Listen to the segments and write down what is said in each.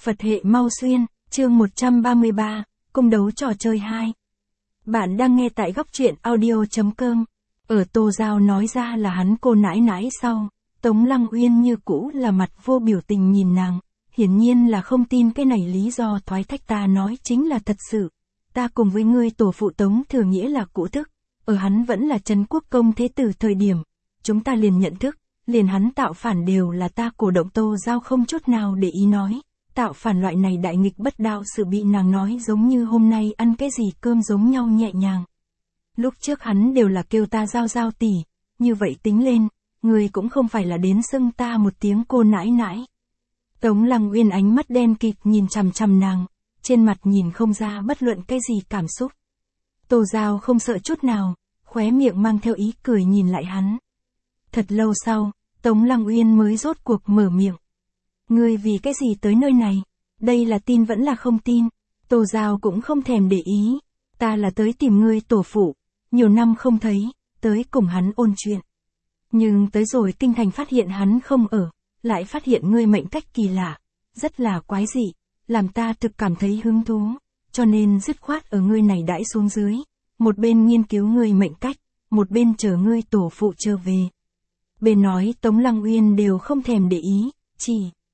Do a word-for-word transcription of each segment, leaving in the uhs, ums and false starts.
Phật hệ mau xuyên, chương một trăm ba mươi ba, cung đấu trò chơi hai. Bạn đang nghe tại góc truyện audio.com. Ở Tô Giao nói ra là hắn cô nãi nãi sau, Tống Lăng Uyên như cũ là mặt vô biểu tình nhìn nàng, hiển nhiên là không tin cái này lý do thoái thách ta nói chính là thật sự. Ta cùng với ngươi tổ phụ Tống Thừa Nghĩa là cũ thức, ở hắn vẫn là Trấn Quốc công thế tử thời điểm, chúng ta liền nhận thức, liền hắn tạo phản đều là ta cổ động. Tô Giao không chút nào để ý nói. Tạo phản loại này đại nghịch bất đạo sự bị nàng nói giống như hôm nay ăn cái gì cơm giống nhau nhẹ nhàng. Lúc trước hắn đều là kêu ta Giao Giao tỷ, như vậy tính lên, người cũng không phải là đến xưng ta một tiếng cô nãi nãi. Tống Lăng Uyên ánh mắt đen kịt nhìn chằm chằm nàng, trên mặt nhìn không ra bất luận cái gì cảm xúc. Tô Giao không sợ chút nào, khóe miệng mang theo ý cười nhìn lại hắn. Thật lâu sau, Tống Lăng Uyên mới rốt cuộc mở miệng. Ngươi vì cái gì tới nơi này? Đây là tin vẫn là không tin? Tô Giao cũng không thèm để ý. Ta là tới tìm ngươi tổ phụ. Nhiều năm không thấy, tới cùng hắn ôn chuyện. Nhưng tới rồi kinh thành phát hiện hắn không ở, lại phát hiện ngươi mệnh cách kỳ lạ, rất là quái dị, làm ta thực cảm thấy hứng thú, cho nên dứt khoát ở ngươi này đãi xuống dưới, một bên nghiên cứu ngươi mệnh cách, một bên chờ ngươi tổ phụ trở về. Bên nói Tống Lăng Uyên đều không thèm để ý, chỉ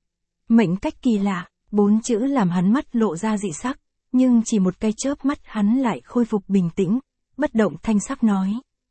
mệnh cách kỳ lạ, bốn chữ làm hắn mắt lộ ra dị sắc, nhưng chỉ một cái chớp mắt hắn lại khôi phục bình tĩnh, bất động thanh sắc nói.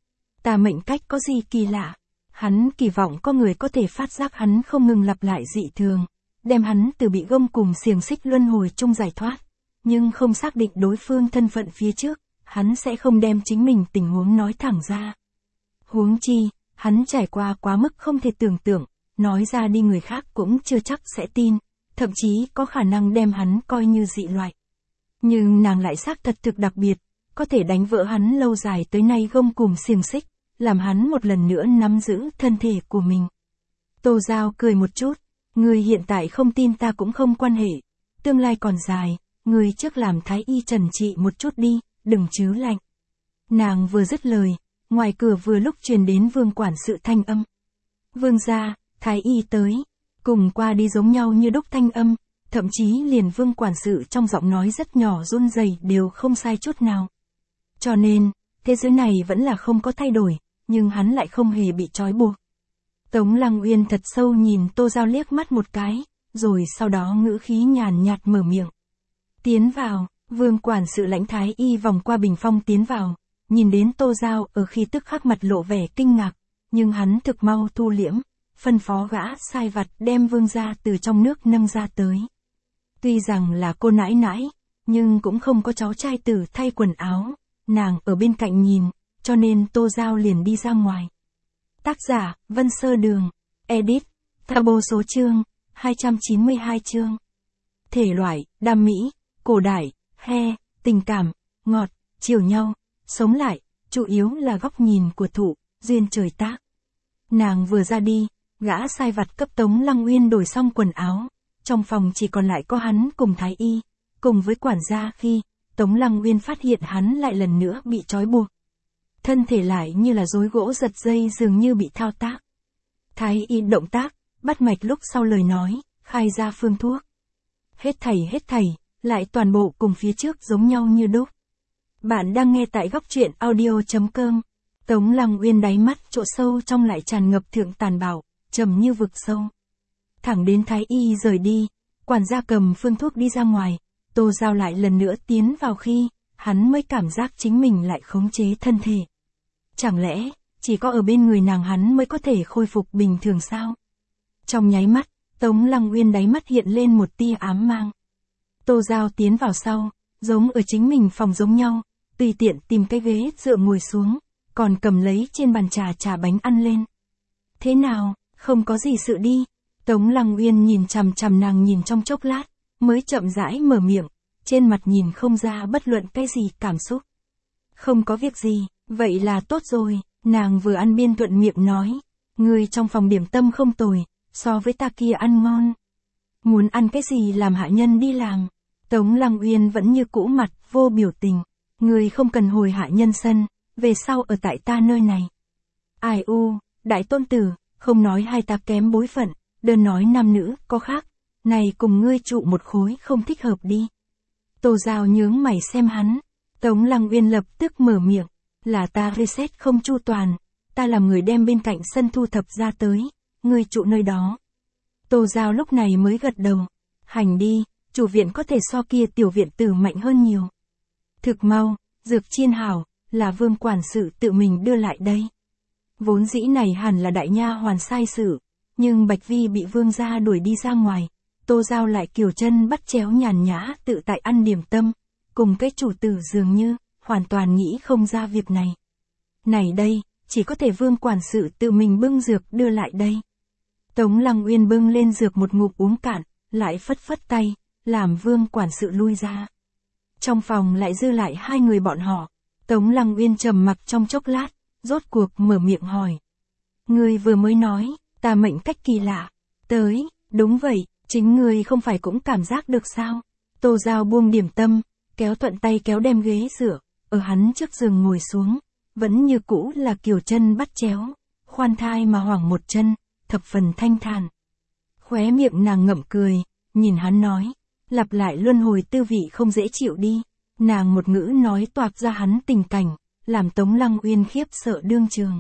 Ta mệnh cách có gì kỳ lạ? Hắn kỳ vọng có người có thể phát giác hắn không ngừng lặp lại dị thường, đem hắn từ bị gông cùng xiềng xích luân hồi chung giải thoát, nhưng không xác định đối phương thân phận phía trước, hắn sẽ không đem chính mình tình huống nói thẳng ra. Huống chi, hắn trải qua quá mức không thể tưởng tượng, nói ra đi người khác cũng chưa chắc sẽ tin, thậm chí có khả năng đem hắn coi như dị loại. Nhưng nàng lại xác thật thực đặc biệt, có thể đánh vỡ hắn lâu dài tới nay gông cùng xiềng xích, làm hắn một lần nữa nắm giữ thân thể của mình. Tô Giao cười một chút, người hiện tại không tin ta cũng không quan hệ, tương lai còn dài, người trước làm thái y trần trị một chút đi, đừng chứ lạnh. Nàng vừa dứt lời, ngoài cửa vừa lúc truyền đến Vương quản sự thanh âm. Vương gia, thái y tới, cùng qua đi giống nhau như đúc thanh âm, thậm chí liền Vương quản sự trong giọng nói rất nhỏ run rẩy đều không sai chút nào. Cho nên, thế giới này vẫn là không có thay đổi, nhưng hắn lại không hề bị trói buộc. Tống Lăng Uyên thật sâu nhìn Tô Giao liếc mắt một cái, rồi sau đó ngữ khí nhàn nhạt mở miệng. Tiến vào, Vương quản sự lãnh thái y vòng qua bình phong tiến vào, nhìn đến Tô Giao ở khi tức khắc mặt lộ vẻ kinh ngạc, nhưng hắn thực mau thu liễm, phân phó gã sai vặt đem Vương gia từ trong nước nâng ra tới. Tuy rằng là cô nãi nãi, nhưng cũng không có cháu trai tử thay quần áo, nàng ở bên cạnh nhìn, cho nên Tô Giao liền đi ra ngoài. Tác giả, Vân Sơ Đường, edit, Thabo số chương, hai trăm chín mươi hai chương. Thể loại, đam mỹ, cổ đại, he, tình cảm, ngọt, chiều nhau, sống lại, chủ yếu là góc nhìn của thủ, duyên trời tác. Nàng vừa ra đi, gã sai vặt cấp Tống Lăng Uyên đổi xong quần áo, trong phòng chỉ còn lại có hắn cùng thái y, cùng với quản gia khi, Tống Lăng Uyên phát hiện hắn lại lần nữa bị trói buộc. Thân thể lại như là rối gỗ giật dây dường như bị thao tác. Thái y động tác, bắt mạch lúc sau lời nói, khai ra phương thuốc. Hết thảy hết thảy, lại toàn bộ cùng phía trước giống nhau như đúc. Bạn đang nghe tại góc truyện audio.com. Tống Lăng Uyên đáy mắt chỗ sâu trong lại tràn ngập thượng tàn bạo, trầm như vực sâu. Thẳng đến thái y rời đi, quản gia cầm phương thuốc đi ra ngoài, Tô Giao lại lần nữa tiến vào khi, hắn mới cảm giác chính mình lại khống chế thân thể. Chẳng lẽ, chỉ có ở bên người nàng hắn mới có thể khôi phục bình thường sao? Trong nháy mắt, Tống Lăng Uyên đáy mắt hiện lên một tia ám mang. Tô Giao tiến vào sau, giống ở chính mình phòng giống nhau, tùy tiện tìm cái ghế dựa ngồi xuống, còn cầm lấy trên bàn trà trà bánh ăn lên. Thế nào, không có gì sự đi? Tống Lăng Uyên nhìn chằm chằm nàng nhìn trong chốc lát, mới chậm rãi mở miệng, trên mặt nhìn không ra bất luận cái gì cảm xúc. Không có việc gì, vậy là tốt rồi, nàng vừa ăn biên thuận miệng nói, người trong phòng điểm tâm không tồi, so với ta kia ăn ngon. Muốn ăn cái gì làm hạ nhân đi làm. Tống Lăng Uyên vẫn như cũ mặt vô biểu tình, người không cần hồi hạ nhân sân, về sau ở tại ta nơi này. Ai u, đại tôn tử, không nói hai ta kém bối phận, đơn nói nam nữ có khác, này cùng ngươi trụ một khối không thích hợp đi. Tô Giao nhướng mày xem hắn, Tống Lăng Uyên lập tức mở miệng, là ta reset không chu toàn, ta làm người đem bên cạnh sân thu thập ra tới, ngươi trụ nơi đó. Tô Giao lúc này mới gật đầu, hành đi, chủ viện có thể so kia tiểu viện tử mạnh hơn nhiều. Thực mau, dược chiên hảo, là Vương quản sự tự mình đưa lại đây. Vốn dĩ này hẳn là đại nha hoàn sai sự, nhưng Bạch Vi bị Vương gia đuổi đi ra ngoài, Tô Giao lại kiều chân bắt chéo nhàn nhã tự tại ăn điểm tâm, cùng cái chủ tử dường như, hoàn toàn nghĩ không ra việc này. Này đây, chỉ có thể Vương quản sự tự mình bưng dược đưa lại đây. Tống Lăng Uyên bưng lên dược một ngụm uống cạn, lại phất phất tay, làm Vương quản sự lui ra. Trong phòng lại dư lại hai người bọn họ, Tống Lăng Uyên trầm mặc trong chốc lát, rốt cuộc mở miệng hỏi. Ngươi vừa mới nói, ta mệnh cách kỳ lạ. Tới, đúng vậy, chính ngươi không phải cũng cảm giác được sao? Tô Giao buông điểm tâm, kéo thuận tay kéo đem ghế dựa, ở hắn trước giường ngồi xuống, vẫn như cũ là kiều chân bắt chéo, khoan thai mà hoảng một chân, thập phần thanh thản. Khóe miệng nàng ngậm cười, nhìn hắn nói, lặp lại luân hồi tư vị không dễ chịu đi. Nàng một ngữ nói toạc ra hắn tình cảnh, làm Tống Lăng Uyên khiếp sợ đương trường.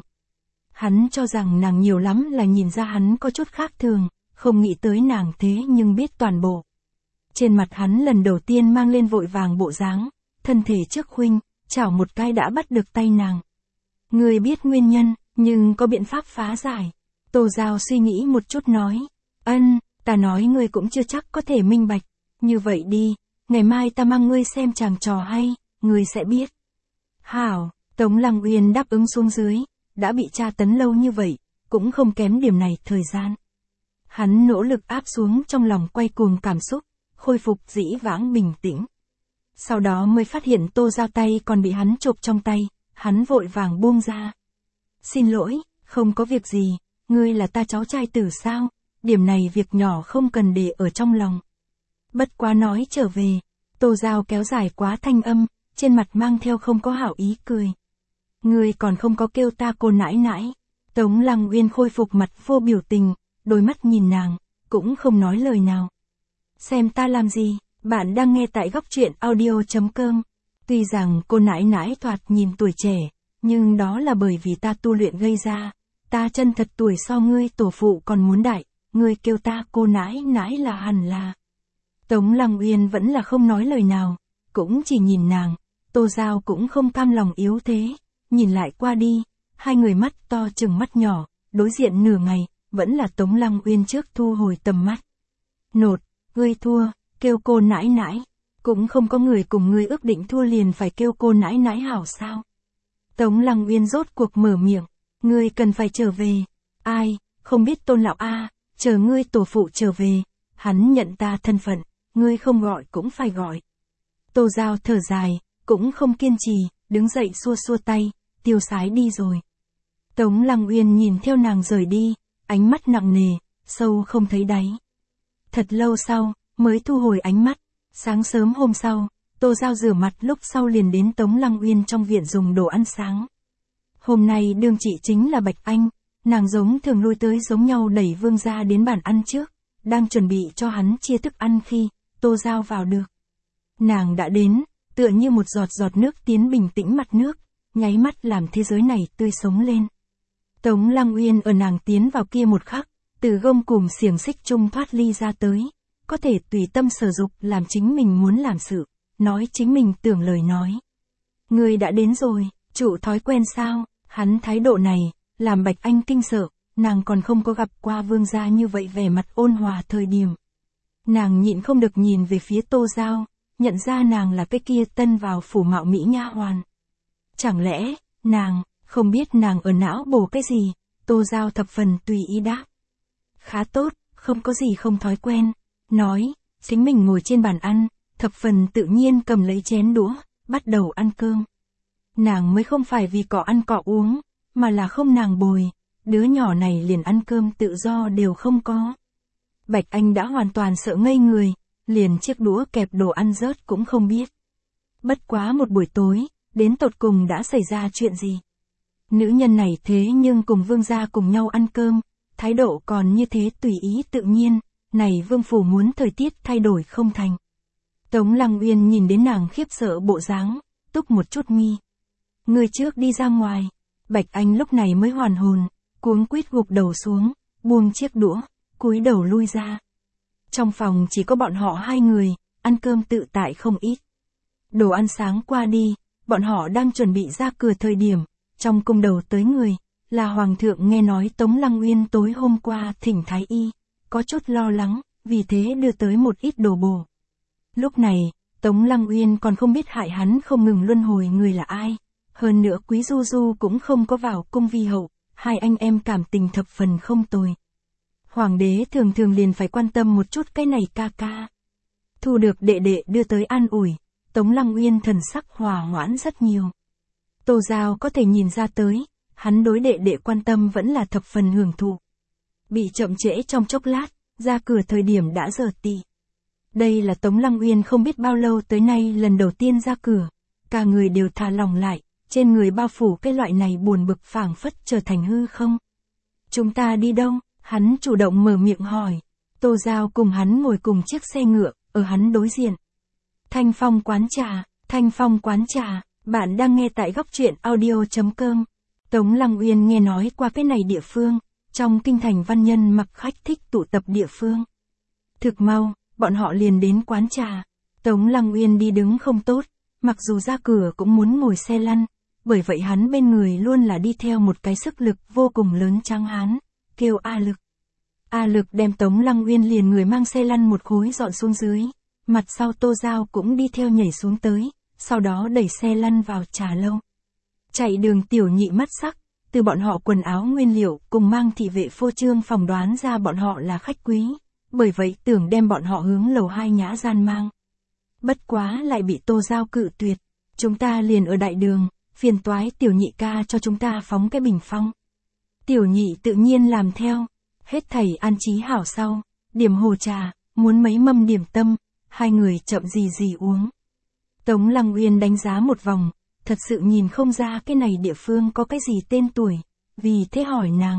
Hắn cho rằng nàng nhiều lắm là nhìn ra hắn có chút khác thường, không nghĩ tới nàng thế nhưng biết toàn bộ. Trên mặt hắn lần đầu tiên mang lên vội vàng bộ dáng, thân thể trước khuynh, chảo một cái đã bắt được tay nàng. Người biết nguyên nhân, nhưng có biện pháp phá giải. Tô Giao suy nghĩ một chút nói, ân, ta nói ngươi cũng chưa chắc có thể minh bạch, như vậy đi, ngày mai ta mang ngươi xem chàng trò hay, ngươi sẽ biết. Hảo, Tống Lăng Uyên đáp ứng xuống dưới, đã bị tra tấn lâu như vậy, cũng không kém điểm này thời gian. Hắn nỗ lực áp xuống trong lòng quay cuồng cảm xúc, khôi phục dĩ vãng bình tĩnh. Sau đó mới phát hiện Tô Giao tay còn bị hắn chộp trong tay, hắn vội vàng buông ra. Xin lỗi, không có việc gì, ngươi là ta cháu trai tử sao, điểm này việc nhỏ không cần để ở trong lòng. Bất quá nói trở về, Tô Giao kéo dài quá thanh âm, trên mặt mang theo không có hảo ý cười. Ngươi còn không có kêu ta cô nãi nãi. Tống Lăng Uyên khôi phục mặt vô biểu tình, đôi mắt nhìn nàng, cũng không nói lời nào. Xem ta làm gì, bạn đang nghe tại góc truyện audio chấm com. Tuy rằng cô nãi nãi thoạt nhìn tuổi trẻ, nhưng đó là bởi vì ta tu luyện gây ra. Ta chân thật tuổi so ngươi tổ phụ còn muốn đại, ngươi kêu ta cô nãi nãi là hẳn là. Tống Lăng Uyên vẫn là không nói lời nào, cũng chỉ nhìn nàng, Tô Giao cũng không cam lòng yếu thế, nhìn lại qua đi, hai người mắt to chừng mắt nhỏ, đối diện nửa ngày, vẫn là Tống Lăng Uyên trước thu hồi tầm mắt. Nột, ngươi thua, kêu cô nãi nãi, cũng không có người cùng ngươi ước định thua liền phải kêu cô nãi nãi hảo sao. Tống Lăng Uyên rốt cuộc mở miệng, ngươi cần phải trở về, ai, không biết Tôn lão a, chờ ngươi tổ phụ trở về, hắn nhận ta thân phận, ngươi không gọi cũng phải gọi. Tô Giao thở dài, cũng không kiên trì, đứng dậy xua xua tay, tiêu sái đi rồi. Tống Lăng Uyên nhìn theo nàng rời đi, ánh mắt nặng nề, sâu không thấy đáy. Thật lâu sau, mới thu hồi ánh mắt, sáng sớm hôm sau, Tô Giao rửa mặt lúc sau liền đến Tống Lăng Uyên trong viện dùng đồ ăn sáng. Hôm nay đương chị chính là Bạch Anh, nàng giống thường lui tới giống nhau đẩy Vương gia đến bàn ăn trước, đang chuẩn bị cho hắn chia thức ăn khi Tô Giao vào được. Nàng đã đến, tựa như một giọt giọt nước tiến bình tĩnh mặt nước, nháy mắt làm thế giới này tươi sống lên. Tống Lăng Uyên ở nàng tiến vào kia một khắc, từ gông cùm xiềng xích chung thoát ly ra tới, có thể tùy tâm sở dục làm chính mình muốn làm sự, nói chính mình tưởng lời nói. Người đã đến rồi, chủ thói quen sao, hắn thái độ này, làm Bạch Anh kinh sợ, nàng còn không có gặp qua Vương gia như vậy vẻ mặt ôn hòa thời điểm. Nàng nhịn không được nhìn về phía Tô Giao, nhận ra nàng là cái kia tân vào phủ mạo mỹ nha hoàn. Chẳng lẽ, nàng, không biết nàng ở não bổ cái gì, Tô Giao thập phần tùy ý đáp. Khá tốt, không có gì không thói quen, nói, chính mình ngồi trên bàn ăn, thập phần tự nhiên cầm lấy chén đũa, bắt đầu ăn cơm. Nàng mới không phải vì cỏ ăn cỏ uống, mà là không nàng bồi, đứa nhỏ này liền ăn cơm tự do đều không có. Bạch Anh đã hoàn toàn sợ ngây người, liền chiếc đũa kẹp đồ ăn rớt cũng không biết. Bất quá một buổi tối, đến tột cùng đã xảy ra chuyện gì? Nữ nhân này thế nhưng cùng Vương gia cùng nhau ăn cơm, thái độ còn như thế tùy ý tự nhiên, này vương phủ muốn thời tiết thay đổi không thành. Tống Lăng Uyên nhìn đến nàng khiếp sợ bộ dáng, túc một chút mi. Người trước đi ra ngoài. Bạch Anh lúc này mới hoàn hồn, cuống quýt gục đầu xuống, buông chiếc đũa, cúi đầu lui ra. Trong phòng chỉ có bọn họ hai người, ăn cơm tự tại không ít. Đồ ăn sáng qua đi, bọn họ đang chuẩn bị ra cửa thời điểm, trong cung đầu tới người, là Hoàng thượng nghe nói Tống Lăng Uyên tối hôm qua thỉnh Thái Y, có chút lo lắng, vì thế đưa tới một ít đồ bổ. Lúc này, Tống Lăng Uyên còn không biết hại hắn không ngừng luân hồi người là ai. Hơn nữa Quý Du Du cũng không có vào cung vi hậu, hai anh em cảm tình thập phần không tồi. Hoàng đế thường thường liền phải quan tâm một chút cái này ca ca. Thu được đệ đệ đưa tới an ủi, Tống Lăng Uyên thần sắc hòa hoãn rất nhiều. Tô Giao có thể nhìn ra tới, hắn đối đệ đệ quan tâm vẫn là thập phần hưởng thụ. Bị chậm trễ trong chốc lát, ra cửa thời điểm đã giờ tị. Đây là Tống Lăng Uyên không biết bao lâu tới nay lần đầu tiên ra cửa, cả người đều thả lỏng lại, trên người bao phủ cái loại này buồn bực phảng phất trở thành hư không. Chúng ta đi đâu? Hắn chủ động mở miệng hỏi. Tô Giao cùng hắn ngồi cùng chiếc xe ngựa, ở hắn đối diện. Thanh Phong quán trà, Thanh Phong quán trà, bạn đang nghe tại góc truyện audio chấm com. Tống Lăng Uyên nghe nói qua cái này địa phương, trong kinh thành văn nhân mặc khách thích tụ tập địa phương. Thực mau, bọn họ liền đến quán trà. Tống Lăng Uyên đi đứng không tốt, mặc dù ra cửa cũng muốn ngồi xe lăn, bởi vậy hắn bên người luôn là đi theo một cái sức lực vô cùng lớn trắng hán, kêu A Lực. A Lực đem Tống Lăng Uyên liền người mang xe lăn một khối dọn xuống dưới, mặt sau Tô Giao cũng đi theo nhảy xuống tới, sau đó đẩy xe lăn vào trà lâu. Chạy đường tiểu nhị mắt sắc, từ bọn họ quần áo nguyên liệu cùng mang thị vệ phô trương phỏng đoán ra bọn họ là khách quý, bởi vậy tưởng đem bọn họ hướng lầu hai nhã gian mang. Bất quá lại bị Tô Giao cự tuyệt, chúng ta liền ở đại đường, phiền toái tiểu nhị ca cho chúng ta phóng cái bình phong. Tiểu nhị tự nhiên làm theo, hết thảy an trí hảo sau, điểm hồ trà, muốn mấy mâm điểm tâm, hai người chậm gì gì uống. Tống Lăng Uyên đánh giá một vòng, thật sự nhìn không ra cái này địa phương có cái gì tên tuổi, vì thế hỏi nàng.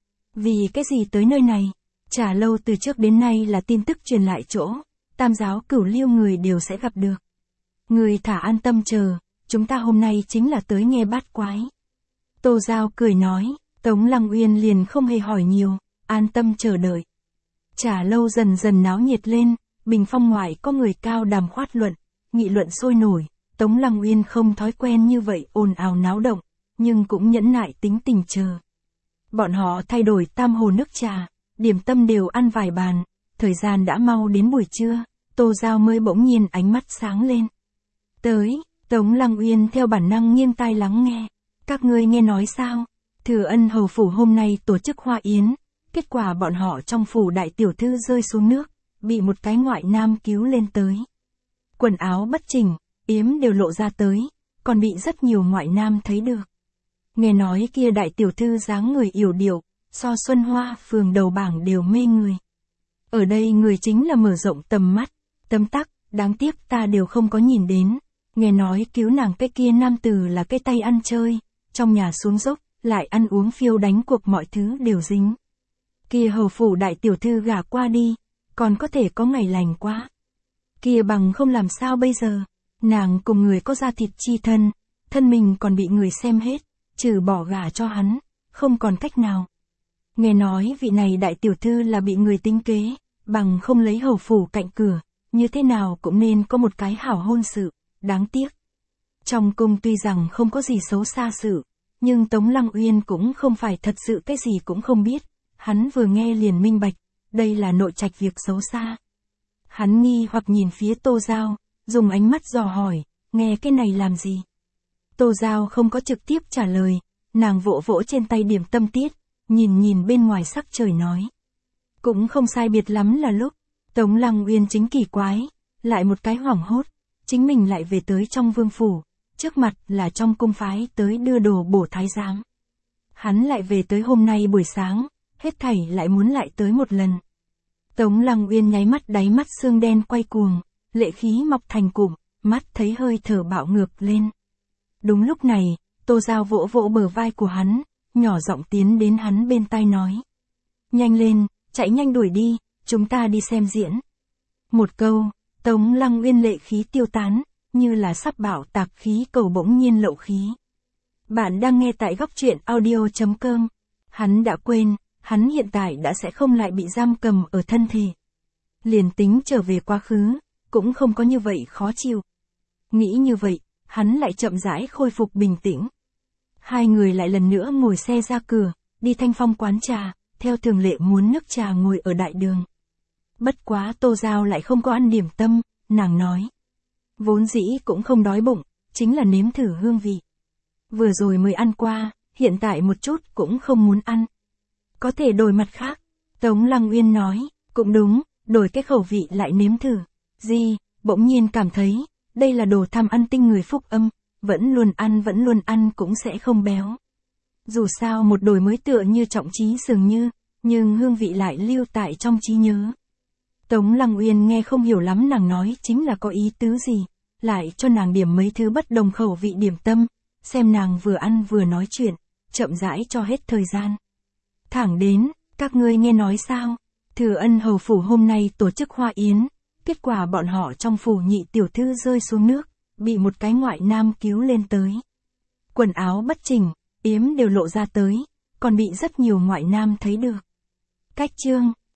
Vì cái gì tới nơi này? Trà lâu từ trước đến nay là tin tức truyền lại chỗ, tam giáo cửu liêu người đều sẽ gặp được. Người thả an tâm chờ, chúng ta hôm nay chính là tới nghe bát quái. Tô Giao cười nói, Tống Lăng Uyên liền không hề hỏi nhiều, an tâm chờ đợi. Trà lâu dần dần náo nhiệt lên, bình phong ngoại có người cao đàm khoát luận, nghị luận sôi nổi. Tống Lăng Uyên không thói quen như vậy ồn ào náo động, nhưng cũng nhẫn nại tính tình chờ. Bọn họ thay đổi tam hồ nước trà, điểm tâm đều ăn vài bàn, thời gian đã mau đến buổi trưa, Tô Giao mới bỗng nhiên ánh mắt sáng lên. Tới, Tống Lăng Uyên theo bản năng nghiêng tai lắng nghe, các ngươi nghe nói sao? Thừa Ân hầu phủ hôm nay tổ chức hoa yến, kết quả bọn họ trong phủ đại tiểu thư rơi xuống nước, bị một cái ngoại nam cứu lên tới. Quần áo bất chỉnh, yếm đều lộ ra tới, còn bị rất nhiều ngoại nam thấy được. Nghe nói kia đại tiểu thư dáng người yểu điệu, so Xuân Hoa phường đầu bảng đều mê người. Ở đây người chính là mở rộng tầm mắt, tấm tắc, đáng tiếc ta đều không có nhìn đến. Nghe nói cứu nàng cái kia nam tử là cái tay ăn chơi, trong nhà xuống dốc, lại ăn uống phiêu đánh cuộc mọi thứ đều dính. Kia hầu phủ đại tiểu thư gả qua đi, còn có thể có ngày lành quá. Kia bằng không làm sao bây giờ, nàng cùng người có da thịt chi thân, thân mình còn bị người xem hết, trừ bỏ gả cho hắn, không còn cách nào. Nghe nói vị này đại tiểu thư là bị người tính kế, bằng không lấy hầu phủ cạnh cửa, như thế nào cũng nên có một cái hảo hôn sự, đáng tiếc. Trong cung tuy rằng không có gì xấu xa sự, nhưng Tống Lăng Uyên cũng không phải thật sự cái gì cũng không biết, hắn vừa nghe liền minh bạch, đây là nội trạch việc xấu xa. Hắn nghi hoặc nhìn phía Tô Giao, dùng ánh mắt dò hỏi, nghe cái này làm gì? Tô Giao không có trực tiếp trả lời, nàng vỗ vỗ trên tay điểm tâm tiết, nhìn nhìn bên ngoài sắc trời nói. Cũng không sai biệt lắm là lúc, Tống Lăng Uyên chính kỳ quái, lại một cái hoảng hốt, chính mình lại về tới trong vương phủ, trước mặt là trong cung phái tới đưa đồ bổ thái giám. Hắn lại về tới hôm nay buổi sáng, hết thảy lại muốn lại tới một lần. Tống Lăng Uyên nháy mắt đáy mắt xương đen quay cuồng, lệ khí mọc thành cụm, mắt thấy hơi thở bạo ngược lên. Đúng lúc này, Tô Giao vỗ vỗ bờ vai của hắn, nhỏ giọng tiến đến hắn bên tai nói. Nhanh lên, chạy nhanh đuổi đi, chúng ta đi xem diễn. Một câu, Tống Lăng Uyên lệ khí tiêu tán, như là sắp bảo tạc khí cầu bỗng nhiên lộ khí. Bạn đang nghe tại góc truyện audio.com. Hắn đã quên, hắn hiện tại đã sẽ không lại bị giam cầm ở thân thể. Liền tính trở về quá khứ, cũng không có như vậy khó chịu. Nghĩ như vậy, hắn lại chậm rãi khôi phục bình tĩnh. Hai người lại lần nữa ngồi xe ra cửa, đi Thanh Phong quán trà, theo thường lệ muốn nước trà ngồi ở đại đường. Bất quá Tô Giao lại không có ăn điểm tâm, nàng nói. Vốn dĩ cũng không đói bụng, chính là nếm thử hương vị. Vừa rồi mới ăn qua, hiện tại một chút cũng không muốn ăn. Có thể đổi mặt khác. Tống Lăng Uyên nói, cũng đúng, đổi cái khẩu vị lại nếm thử. Gì, bỗng nhiên cảm thấy, đây là đồ tham ăn tinh người phúc âm, vẫn luôn ăn vẫn luôn ăn cũng sẽ không béo. Dù sao một đổi mới tựa như trọng trí dường như, nhưng hương vị lại lưu tại trong trí nhớ. Tống Lăng Uyên nghe không hiểu lắm nàng nói chính là có ý tứ gì, lại cho nàng điểm mấy thứ bất đồng khẩu vị điểm tâm, xem nàng vừa ăn vừa nói chuyện, chậm rãi cho hết thời gian. Thẳng đến, các ngươi nghe nói sao, Thừa Ân hầu phủ hôm nay tổ chức hoa yến, kết quả bọn họ trong phủ nhị tiểu thư rơi xuống nước, bị một cái ngoại nam cứu lên tới. Quần áo bất chỉnh, yếm đều lộ ra tới, còn bị rất nhiều ngoại nam thấy được. Cách chương